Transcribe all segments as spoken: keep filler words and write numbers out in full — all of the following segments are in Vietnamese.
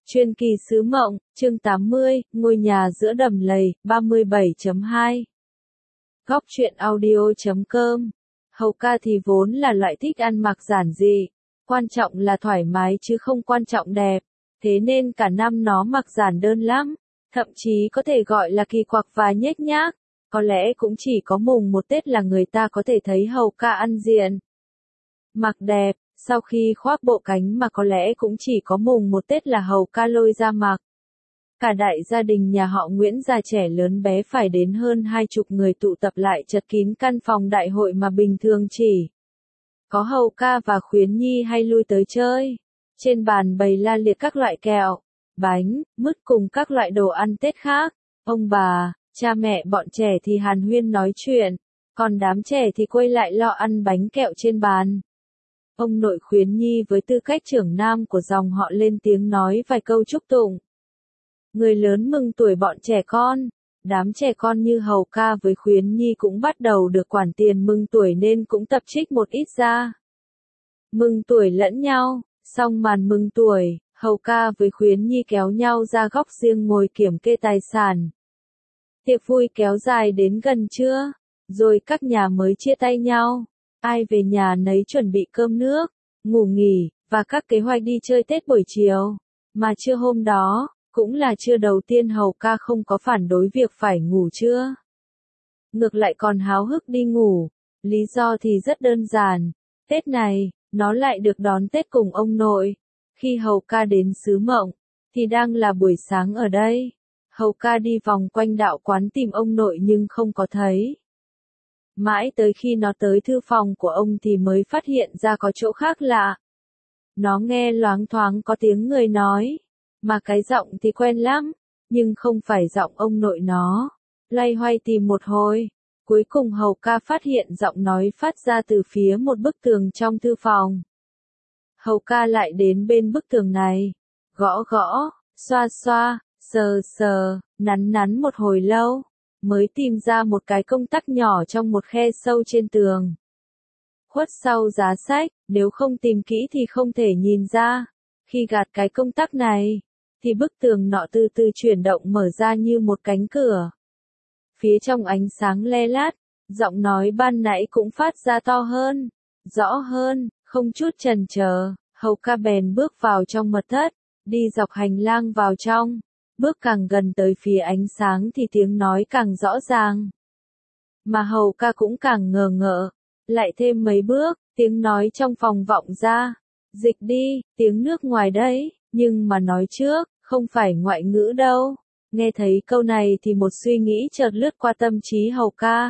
Truyền kỳ xứ mộng, chương tám mươi, ngôi nhà giữa đầm lầy, ba mươi bảy chấm hai. Góc truyện audio chấm com. Hầu ca thì vốn là loại thích ăn mặc giản dị, quan trọng là thoải mái chứ không quan trọng đẹp, thế nên cả năm nó mặc giản đơn lắm, thậm chí có thể gọi là kỳ quặc và nhếch nhác. Có lẽ cũng chỉ có mùng một Tết là người ta có thể thấy hầu ca ăn diện, mặc đẹp. Sau khi khoác bộ cánh mà có lẽ cũng chỉ có mùng một Tết là hầu ca lôi ra mặc. Cả đại gia đình nhà họ Nguyễn già trẻ lớn bé phải đến hơn hai chục người tụ tập lại chật kín căn phòng đại hội mà bình thường chỉ có hầu ca và Khuyến Nhi hay lui tới chơi. Trên bàn bày la liệt các loại kẹo, bánh, mứt cùng các loại đồ ăn Tết khác. Ông bà, cha mẹ bọn trẻ thì hàn huyên nói chuyện, còn đám trẻ thì quay lại lo ăn bánh kẹo trên bàn. Ông nội Khuyến Nhi với tư cách trưởng nam của dòng họ lên tiếng nói vài câu chúc tụng. Người lớn mừng tuổi bọn trẻ con, đám trẻ con như hầu ca với Khuyến Nhi cũng bắt đầu được quản tiền mừng tuổi nên cũng tập trích một ít ra. Mừng tuổi lẫn nhau, xong màn mừng tuổi, hầu ca với Khuyến Nhi kéo nhau ra góc riêng ngồi kiểm kê tài sản. Tiệc vui kéo dài đến gần trưa, rồi các nhà mới chia tay nhau. Ai về nhà nấy chuẩn bị cơm nước, ngủ nghỉ, và các kế hoạch đi chơi Tết buổi chiều. Mà trưa hôm đó, cũng là trưa đầu tiên hầu ca không có phản đối việc phải ngủ trưa. Ngược lại còn háo hức đi ngủ, lý do thì rất đơn giản. Tết này, nó lại được đón Tết cùng ông nội. Khi hầu ca đến xứ Mộng, thì đang là buổi sáng ở đây. Hầu ca đi vòng quanh đạo quán tìm ông nội nhưng không có thấy. Mãi tới khi nó tới thư phòng của ông thì mới phát hiện ra có chỗ khác lạ. Nó nghe loáng thoáng có tiếng người nói, mà cái giọng thì quen lắm, nhưng không phải giọng ông nội nó. Loay hoay tìm một hồi, cuối cùng hầu ca phát hiện giọng nói phát ra từ phía một bức tường trong thư phòng. Hầu ca lại đến bên bức tường này, gõ gõ, xoa xoa, sờ sờ, nắn nắn một hồi lâu, mới tìm ra một cái công tắc nhỏ trong một khe sâu trên tường. Khuất sau giá sách, nếu không tìm kỹ thì không thể nhìn ra. Khi gạt cái công tắc này, thì bức tường nọ từ từ chuyển động mở ra như một cánh cửa. Phía trong ánh sáng le lát, giọng nói ban nãy cũng phát ra to hơn, rõ hơn, không chút chần chờ, hầu ca bèn bước vào trong mật thất, đi dọc hành lang vào trong. Bước càng gần tới phía ánh sáng thì tiếng nói càng rõ ràng. Mà hầu ca cũng càng ngờ ngợ. Lại thêm mấy bước, tiếng nói trong phòng vọng ra. Dịch đi, tiếng nước ngoài đấy, nhưng mà nói trước, không phải ngoại ngữ đâu. Nghe thấy câu này thì một suy nghĩ chợt lướt qua tâm trí hầu ca.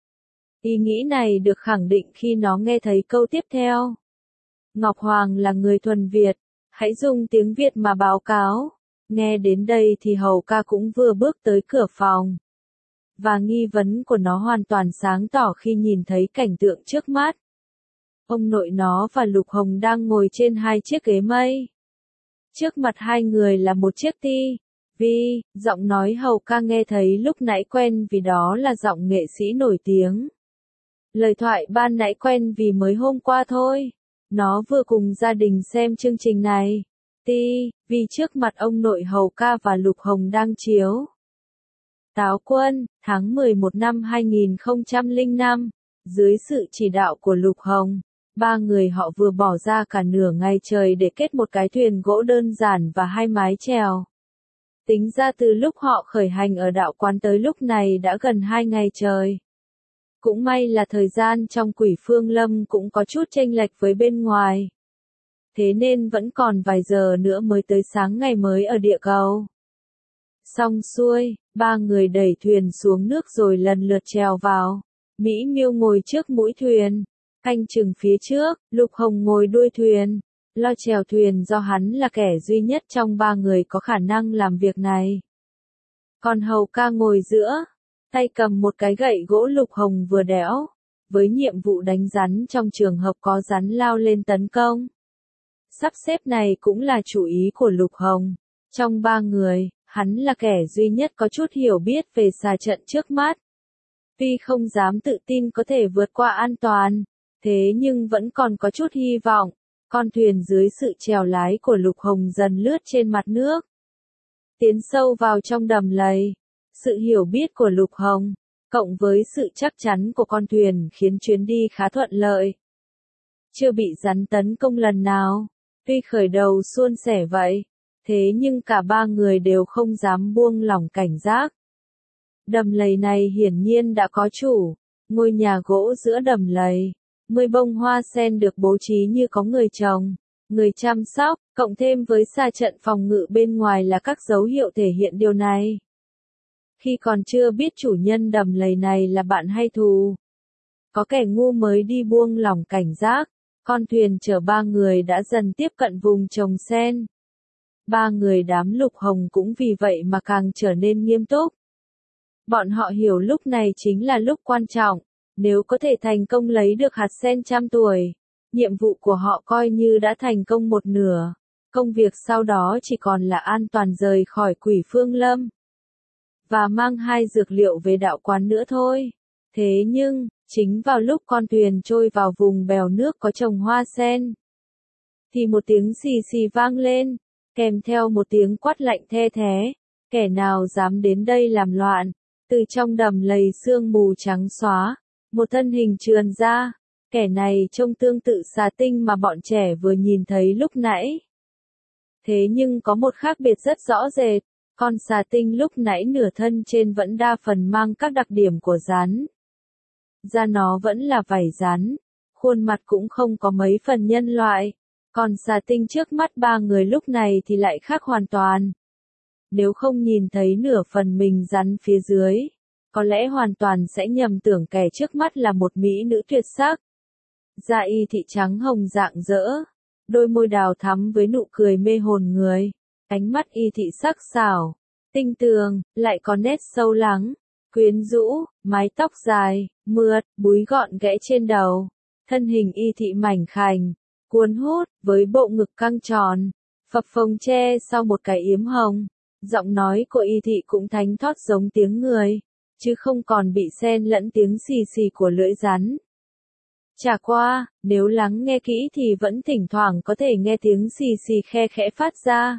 Ý nghĩ này được khẳng định khi nó nghe thấy câu tiếp theo. Ngọc Hoàng là người thuần Việt, hãy dùng tiếng Việt mà báo cáo. Nghe đến đây thì hầu ca cũng vừa bước tới cửa phòng. Và nghi vấn của nó hoàn toàn sáng tỏ khi nhìn thấy cảnh tượng trước mắt. Ông nội nó và Lục Hồng đang ngồi trên hai chiếc ghế mây. Trước mặt hai người là một chiếc ti vi, giọng nói hầu ca nghe thấy lúc nãy quen vì đó là giọng nghệ sĩ nổi tiếng. Lời thoại ban nãy quen vì mới hôm qua thôi. Nó vừa cùng gia đình xem chương trình này. Ti vì trước mặt ông nội hầu ca và Lục Hồng đang chiếu. Táo Quân, tháng mười một năm hai nghìn không trăm lẻ năm, dưới sự chỉ đạo của Lục Hồng, ba người họ vừa bỏ ra cả nửa ngày trời để kết một cái thuyền gỗ đơn giản và hai mái chèo. Tính ra từ lúc họ khởi hành ở đạo quán tới lúc này đã gần hai ngày trời. Cũng may là thời gian trong Quỷ Phương Lâm cũng có chút chênh lệch với bên ngoài. Thế nên vẫn còn vài giờ nữa mới tới sáng ngày mới ở địa cầu. Xong xuôi, ba người đẩy thuyền xuống nước rồi lần lượt trèo vào. Mỹ Miêu ngồi trước mũi thuyền, canh chừng phía trước, Lục Hồng ngồi đuôi thuyền. Lo chèo thuyền do hắn là kẻ duy nhất trong ba người có khả năng làm việc này. Còn hầu ca ngồi giữa, tay cầm một cái gậy gỗ Lục Hồng vừa đẽo, với nhiệm vụ đánh rắn trong trường hợp có rắn lao lên tấn công. Sắp xếp này cũng là chủ ý của Lục Hồng. Trong ba người, hắn là kẻ duy nhất có chút hiểu biết về xà trận trước mắt. Tuy không dám tự tin có thể vượt qua an toàn, thế nhưng vẫn còn có chút hy vọng. Con thuyền dưới sự chèo lái của Lục Hồng dần lướt trên mặt nước, tiến sâu vào trong đầm lầy. Sự hiểu biết của Lục Hồng, cộng với sự chắc chắn của con thuyền khiến chuyến đi khá thuận lợi. Chưa bị rắn tấn công lần nào, tuy khởi đầu suôn sẻ vậy, thế nhưng cả ba người đều không dám buông lỏng cảnh giác. Đầm lầy này hiển nhiên đã có chủ, ngôi nhà gỗ giữa đầm lầy, mười bông hoa sen được bố trí như có người trồng, người chăm sóc, cộng thêm với xa trận phòng ngự bên ngoài là các dấu hiệu thể hiện điều này. Khi còn chưa biết chủ nhân đầm lầy này là bạn hay thù, có kẻ ngu mới đi buông lỏng cảnh giác, con thuyền chở ba người đã dần tiếp cận vùng trồng sen. Ba người đám Lục Hồng cũng vì vậy mà càng trở nên nghiêm túc. Bọn họ hiểu lúc này chính là lúc quan trọng, nếu có thể thành công lấy được hạt sen trăm tuổi, nhiệm vụ của họ coi như đã thành công một nửa, công việc sau đó chỉ còn là an toàn rời khỏi Quỷ Phương Lâm, và mang hai dược liệu về đạo quán nữa thôi. Thế nhưng, chính vào lúc con thuyền trôi vào vùng bèo nước có trồng hoa sen, thì một tiếng xì xì vang lên, kèm theo một tiếng quát lạnh the thé, kẻ nào dám đến đây làm loạn. Từ trong đầm lầy sương mù trắng xóa, một thân hình trườn ra, kẻ này trông tương tự xà tinh mà bọn trẻ vừa nhìn thấy lúc nãy. Thế nhưng có một khác biệt rất rõ rệt, con xà tinh lúc nãy nửa thân trên vẫn đa phần mang các đặc điểm của rắn. Da nó vẫn là vảy rắn, khuôn mặt cũng không có mấy phần nhân loại, còn xà tinh trước mắt ba người lúc này thì lại khác hoàn toàn. Nếu không nhìn thấy nửa phần mình rắn phía dưới, có lẽ hoàn toàn sẽ nhầm tưởng kẻ trước mắt là một mỹ nữ tuyệt sắc. Da y thị trắng hồng rạng rỡ, đôi môi đào thắm với nụ cười mê hồn người, ánh mắt y thị sắc sảo, tinh tường, lại có nét sâu lắng, quyến rũ, mái tóc dài, mượt, búi gọn ghẽ trên đầu, thân hình y thị mảnh khảnh, cuốn hút, với bộ ngực căng tròn, phập phồng che sau một cái yếm hồng. Giọng nói của y thị cũng thánh thót giống tiếng người, chứ không còn bị xen lẫn tiếng xì xì của lưỡi rắn. Chả qua, nếu lắng nghe kỹ thì vẫn thỉnh thoảng có thể nghe tiếng xì xì khe khẽ phát ra.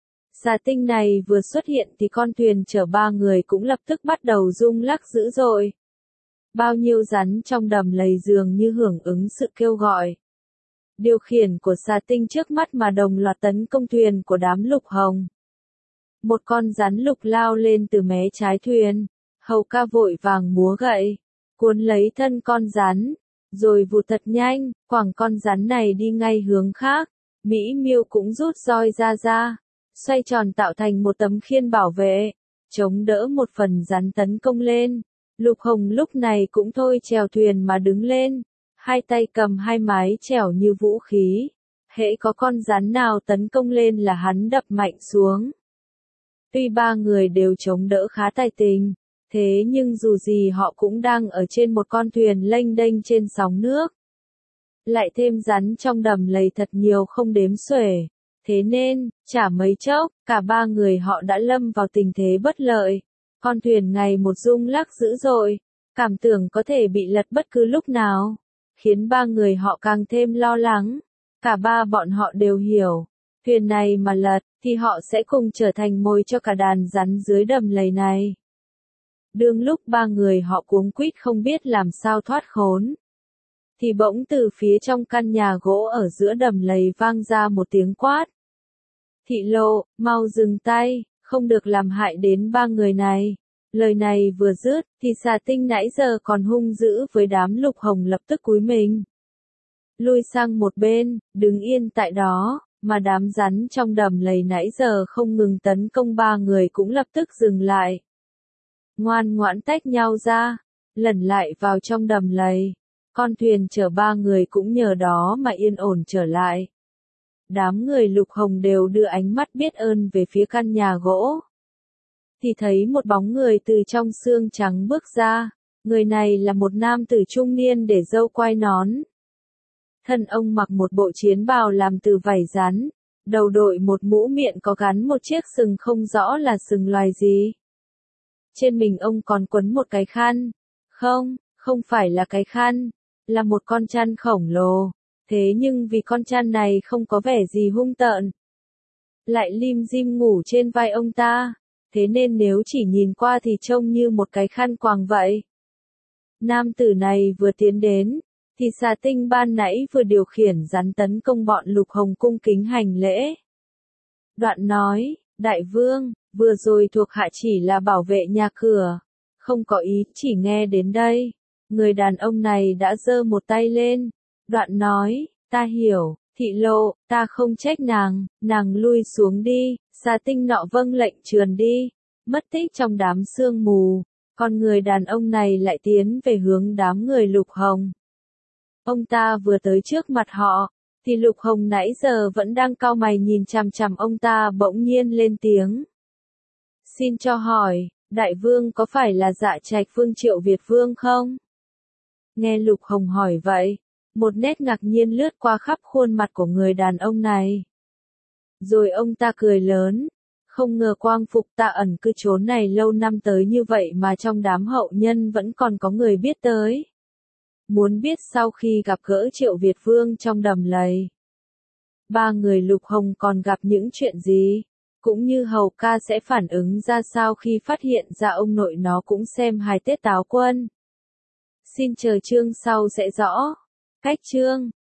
Xà tinh này vừa xuất hiện thì con thuyền chở ba người cũng lập tức bắt đầu rung lắc dữ dội. Bao nhiêu rắn trong đầm lầy dường như hưởng ứng sự kêu gọi. Điều khiển của xà tinh trước mắt mà đồng loạt tấn công thuyền của đám Lục Hồng. Một con rắn lục lao lên từ mé trái thuyền, Hầu ca vội vàng múa gậy, cuốn lấy thân con rắn, rồi vụt thật nhanh, quẳng con rắn này đi ngay hướng khác. Mỹ Miêu cũng rút roi ra ra, xoay tròn tạo thành một tấm khiên bảo vệ, chống đỡ một phần rắn tấn công lên. Lục Hồng lúc này cũng thôi chèo thuyền mà đứng lên, hai tay cầm hai mái chèo như vũ khí. Hễ có con rắn nào tấn công lên là hắn đập mạnh xuống. Tuy ba người đều chống đỡ khá tài tình, thế nhưng dù gì họ cũng đang ở trên một con thuyền lênh đênh trên sóng nước. Lại thêm rắn trong đầm lầy thật nhiều không đếm xuể, thế nên, chả mấy chốc, cả ba người họ đã lâm vào tình thế bất lợi. Con thuyền ngày một rung lắc dữ dội, cảm tưởng có thể bị lật bất cứ lúc nào, khiến ba người họ càng thêm lo lắng. Cả ba bọn họ đều hiểu, thuyền này mà lật, thì họ sẽ cùng trở thành mồi cho cả đàn rắn dưới đầm lầy này. Đương lúc ba người họ cuống quýt không biết làm sao thoát khốn, thì bỗng từ phía trong căn nhà gỗ ở giữa đầm lầy vang ra một tiếng quát. Thị Lộ, mau dừng tay, không được làm hại đến ba người này. Lời này vừa dứt, thì xà tinh nãy giờ còn hung dữ với đám Lục Hồng lập tức cúi mình, lui sang một bên, đứng yên tại đó, mà đám rắn trong đầm lầy nãy giờ không ngừng tấn công ba người cũng lập tức dừng lại. Ngoan ngoãn tách nhau ra, lẩn lại vào trong đầm lầy. Con thuyền chở ba người cũng nhờ đó mà yên ổn trở lại. Đám người Lục Hồng đều đưa ánh mắt biết ơn về phía căn nhà gỗ. Thì thấy một bóng người từ trong xương trắng bước ra, người này là một nam tử trung niên để râu quai nón. Thân ông mặc một bộ chiến bào làm từ vảy rắn, đầu đội một mũ miệng có gắn một chiếc sừng không rõ là sừng loài gì. Trên mình ông còn quấn một cái khăn. Không, không phải là cái khăn, là một con chăn khổng lồ. Thế nhưng vì con Chan này không có vẻ gì hung tợn, lại lim dim ngủ trên vai ông ta, thế nên nếu chỉ nhìn qua thì trông như một cái khăn quàng vậy. Nam tử này vừa tiến đến, thì xà tinh ban nãy vừa điều khiển rắn tấn công bọn Lục Hồng cung kính hành lễ. Đoạn nói, đại vương, vừa rồi thuộc hạ chỉ là bảo vệ nhà cửa, không có ý chỉ nghe đến đây. Người đàn ông này đã giơ một tay lên, đoạn nói, ta hiểu, thị lộ, ta không trách nàng, nàng lui xuống đi, xà tinh nọ vâng lệnh trườn đi, mất tích trong đám sương mù, còn người đàn ông này lại tiến về hướng đám người Lục Hồng. Ông ta vừa tới trước mặt họ, thì Lục Hồng nãy giờ vẫn đang cau mày nhìn chằm chằm ông ta bỗng nhiên lên tiếng. Xin cho hỏi, đại vương có phải là Dạ Trạch Vương Triệu Việt Vương không? Nghe Lục Hồng hỏi vậy, một nét ngạc nhiên lướt qua khắp khuôn mặt của người đàn ông này. Rồi ông ta cười lớn, không ngờ quang phục ta ẩn cư chốn này lâu năm tới như vậy mà trong đám hậu nhân vẫn còn có người biết tới. Muốn biết sau khi gặp gỡ Triệu Việt Vương trong đầm lầy, ba người Lục Hồng còn gặp những chuyện gì, cũng như hầu ca sẽ phản ứng ra sao khi phát hiện ra ông nội nó cũng xem hài Tết Táo Quân. Xin chờ chương sau sẽ rõ. Cách chương